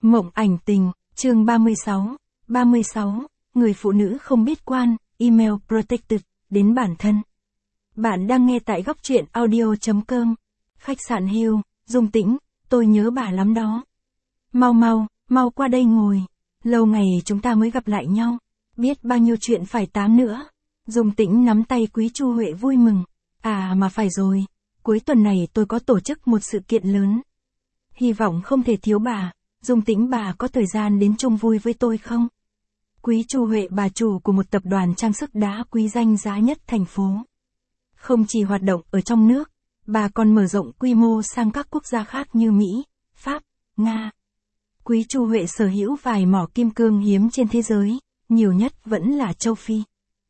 Mộng ảnh tình, chương 36, người phụ nữ không biết quan, email protected, đến bản thân. Bạn đang nghe tại góc truyện audio.com. Khách sạn Hill, Dung Tĩnh, tôi nhớ bà lắm đó. Mau qua đây ngồi. Lâu ngày chúng ta mới gặp lại nhau. Biết bao nhiêu chuyện phải tám nữa. Dung Tĩnh nắm tay Quý Chu Huệ vui mừng. À mà phải rồi, cuối tuần này tôi có tổ chức một sự kiện lớn. Hy vọng không thể thiếu bà. Dung Tĩnh, bà có thời gian đến chung vui với tôi không? Quý Chu Huệ, bà chủ của một tập đoàn trang sức đá quý danh giá nhất thành phố. Không chỉ hoạt động ở trong nước, bà còn mở rộng quy mô sang các quốc gia khác như Mỹ, Pháp, Nga. Quý Chu Huệ sở hữu vài mỏ kim cương hiếm trên thế giới, nhiều nhất vẫn là châu Phi.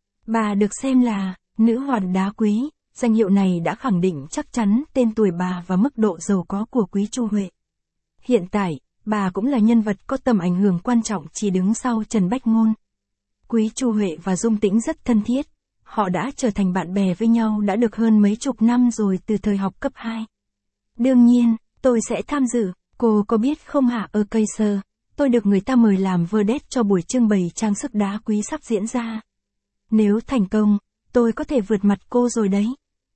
Bà được xem là nữ hoàng đá quý, danh hiệu này đã khẳng định chắc chắn tên tuổi bà và mức độ giàu có của Quý Chu Huệ. Hiện tại, bà cũng là nhân vật có tầm ảnh hưởng quan trọng chỉ đứng sau Trần Bách Ngôn. Quý Chu Huệ và Dung Tĩnh rất thân thiết, họ đã trở thành bạn bè với nhau đã được hơn mấy chục năm rồi từ thời học cấp 2. Đương nhiên, tôi sẽ tham dự, cô có biết không hả Kaiser, tôi được người ta mời làm vedette cho buổi trưng bày trang sức đá quý sắp diễn ra. Nếu thành công, tôi có thể vượt mặt cô rồi đấy.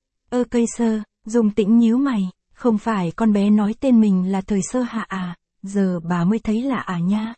Kaiser, Dung Tĩnh nhíu mày, không phải con bé nói tên mình là Thời Sơ Hạ à? Giờ bà mới thấy lạ à nha.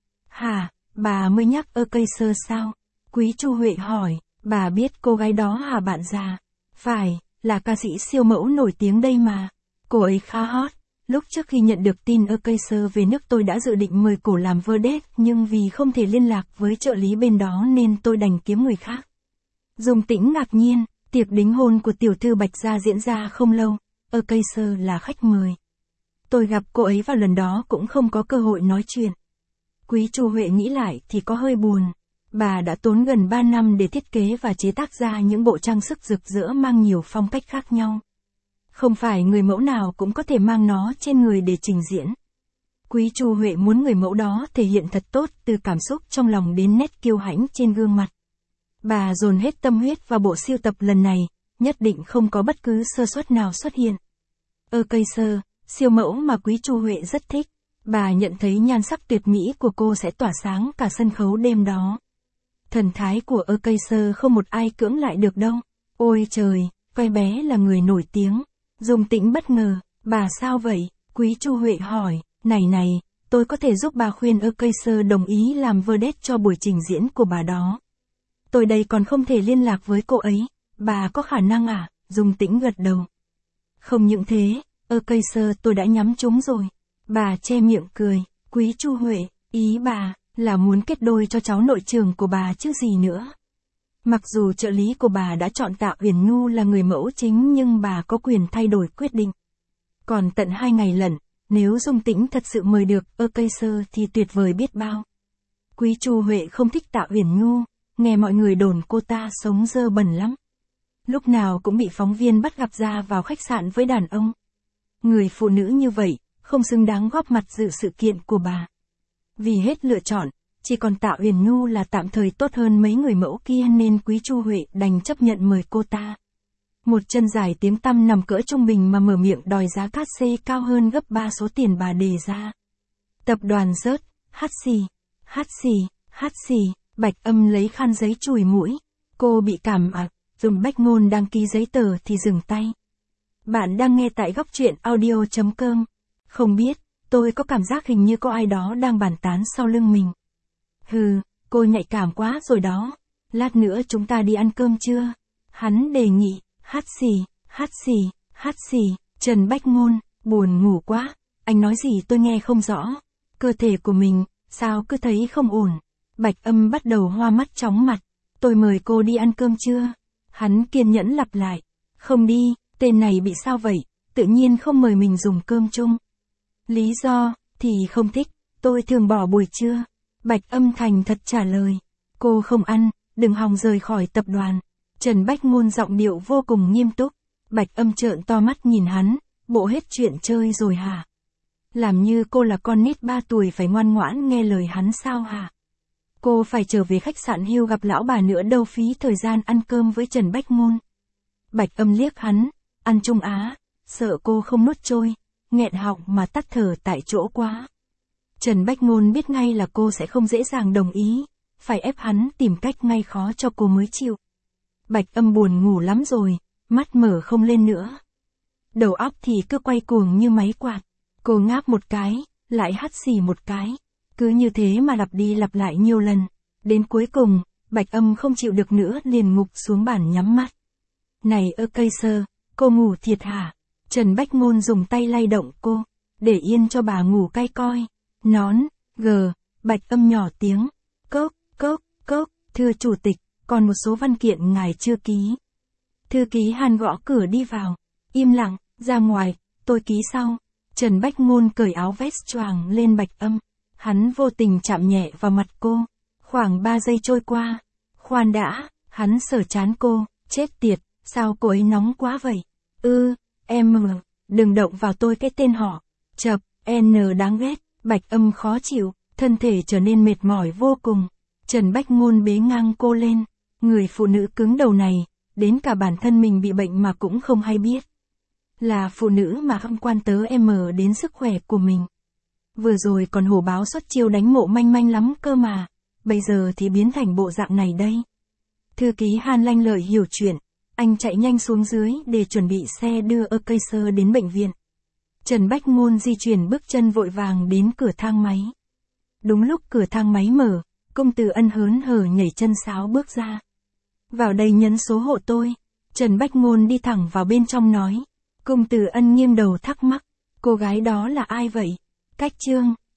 Hả, bà mới nhắc Kaiser sao? Quý Chu Huệ hỏi, bà biết cô gái đó hả bạn già? Phải, là ca sĩ siêu mẫu nổi tiếng đây mà. Cô ấy khá hot. Lúc trước khi nhận được tin Kaiser về nước tôi đã dự định mời cô làm vedette, nhưng vì không thể liên lạc với trợ lý bên đó nên tôi đành kiếm người khác. Dung Tĩnh ngạc nhiên, tiệc đính hôn của tiểu thư Bạch Gia diễn ra không lâu, Kaiser là khách mời. Tôi gặp cô ấy vào lần đó cũng không có cơ hội nói chuyện. Quý Chu Huệ nghĩ lại thì có hơi buồn. Bà đã tốn gần 3 năm để thiết kế và chế tác ra những bộ trang sức rực rỡ mang nhiều phong cách khác nhau. Không phải người mẫu nào cũng có thể mang nó trên người để trình diễn. Quý Chu Huệ muốn người mẫu đó thể hiện thật tốt từ cảm xúc trong lòng đến nét kiêu hãnh trên gương mặt. Bà dồn hết tâm huyết vào bộ sưu tập lần này, nhất định không có bất cứ sơ suất nào xuất hiện. Kaiser, siêu mẫu mà Quý Chu Huệ rất thích. Bà nhận thấy nhan sắc tuyệt mỹ của cô sẽ tỏa sáng cả sân khấu đêm đó. Thần thái của Kaiser không một ai cưỡng lại được đâu. Ôi trời, vai bé là người nổi tiếng. Dung Tĩnh bất ngờ, bà sao vậy? Quý Chu Huệ hỏi, này, tôi có thể giúp bà khuyên Kaiser đồng ý làm vedette cho buổi trình diễn của bà đó. Tôi đây còn không thể liên lạc với cô ấy, bà có khả năng à? Dung Tĩnh gật đầu. Không những thế, Kaiser tôi đã nhắm trúng rồi. Bà che miệng cười, Quý Chu Huệ, ý bà là muốn kết đôi cho cháu nội trưởng của bà chứ gì nữa. Mặc dù trợ lý của bà đã chọn Tạ Uyển Nhu là người mẫu chính nhưng bà có quyền thay đổi quyết định. Còn tận 2 ngày lận, nếu Dung Tĩnh thật sự mời được Kaiser thì tuyệt vời biết bao. Quý Chu Huệ không thích Tạ Uyển Nhu, nghe mọi người đồn cô ta sống dơ bẩn lắm. Lúc nào cũng bị phóng viên bắt gặp ra vào khách sạn với đàn ông. Người phụ nữ như vậy, không xứng đáng góp mặt dự sự kiện của bà. Vì hết lựa chọn, chỉ còn Tạ Uyển Nhu là tạm thời tốt hơn mấy người mẫu kia nên Quý Chu Huệ đành chấp nhận mời cô ta. Một chân dài tiếng tăm nằm cỡ trung bình mà mở miệng đòi giá cát xê cao hơn gấp 3 số tiền bà đề ra. Tập đoàn rớt, hát xì, Bạch Âm lấy khăn giấy chùi mũi. Cô bị cảm dùng Bách Ngôn đăng ký giấy tờ thì dừng tay. Bạn đang nghe tại góc truyện audio.com. Không biết, tôi có cảm giác hình như có ai đó đang bàn tán sau lưng mình. Hừ, cô nhạy cảm quá rồi đó. Lát nữa chúng ta đi ăn cơm chưa? Hắn đề nghị, hát xì, Trần Bách Ngôn, buồn ngủ quá. Anh nói gì tôi nghe không rõ. Cơ thể của mình, sao cứ thấy không ổn. Bạch Âm bắt đầu hoa mắt chóng mặt. Tôi mời cô đi ăn cơm chưa? Hắn kiên nhẫn lặp lại. Không đi, tên này bị sao vậy? Tự nhiên không mời mình dùng cơm chung. Lý do, thì không thích, tôi thường bỏ buổi trưa. Bạch Âm thành thật trả lời. Cô không ăn, đừng hòng rời khỏi tập đoàn. Trần Bách Ngôn giọng điệu vô cùng nghiêm túc. Bạch Âm trợn to mắt nhìn hắn, bộ hết chuyện chơi rồi hả? Làm như cô là con nít 3 tuổi phải ngoan ngoãn nghe lời hắn sao hả? Cô phải trở về khách sạn Hill gặp lão bà nữa đâu, phí thời gian ăn cơm với Trần Bách Ngôn. Bạch Âm liếc hắn, ăn chung á, sợ cô không nuốt trôi, nghẹn họng mà tắt thở tại chỗ quá. Trần Bách Ngôn biết ngay là cô sẽ không dễ dàng đồng ý, phải ép hắn tìm cách ngay khó cho cô mới chịu. Bạch Âm buồn ngủ lắm rồi, mắt mở không lên nữa. Đầu óc thì cứ quay cuồng như máy quạt. Cô ngáp một cái, lại hắt xì một cái. Cứ như thế mà lặp đi lặp lại nhiều lần. Đến cuối cùng, Bạch Âm không chịu được nữa liền ngục xuống bàn nhắm mắt. Này ơ cây sơ, cô ngủ thiệt hả? Trần Bách Ngôn dùng tay lay động cô, để yên cho bà ngủ cay coi. Nón, Bạch Âm nhỏ tiếng. Cốc, thưa chủ tịch, còn một số văn kiện ngài chưa ký. Thư ký Hàn gõ cửa đi vào. Im lặng, ra ngoài, tôi ký sau. Trần Bách Ngôn cởi áo vest choàng lên Bạch Âm. Hắn vô tình chạm nhẹ vào mặt cô. Khoảng 3 giây trôi qua. Khoan đã, hắn sờ trán cô, chết tiệt, sao cô ấy nóng quá vậy? Em đừng động vào tôi cái tên họ. Chập, N đáng ghét. Bạch Âm khó chịu, thân thể trở nên mệt mỏi vô cùng. Trần Bách Ngôn bế ngang cô lên. Người phụ nữ cứng đầu này, đến cả bản thân mình bị bệnh mà cũng không hay biết. Là phụ nữ mà không quan tớ đến sức khỏe của mình. Vừa rồi còn hổ báo xuất chiêu đánh Mộ Manh Manh lắm cơ mà. Bây giờ thì biến thành bộ dạng này đây. Thư ký Hàn lanh lợi hiểu chuyện. Anh chạy nhanh xuống dưới để chuẩn bị xe đưa ơ cây sơ đến bệnh viện. Trần Bách Ngôn di chuyển bước chân vội vàng đến cửa thang máy. Đúng lúc cửa thang máy mở, Công Tử Ân hớn hở nhảy chân sáo bước ra. Vào đây nhấn số hộ tôi. Trần Bách Ngôn đi thẳng vào bên trong nói. Công Tử Ân nghiêng đầu thắc mắc. Cô gái đó là ai vậy? Cách Trương.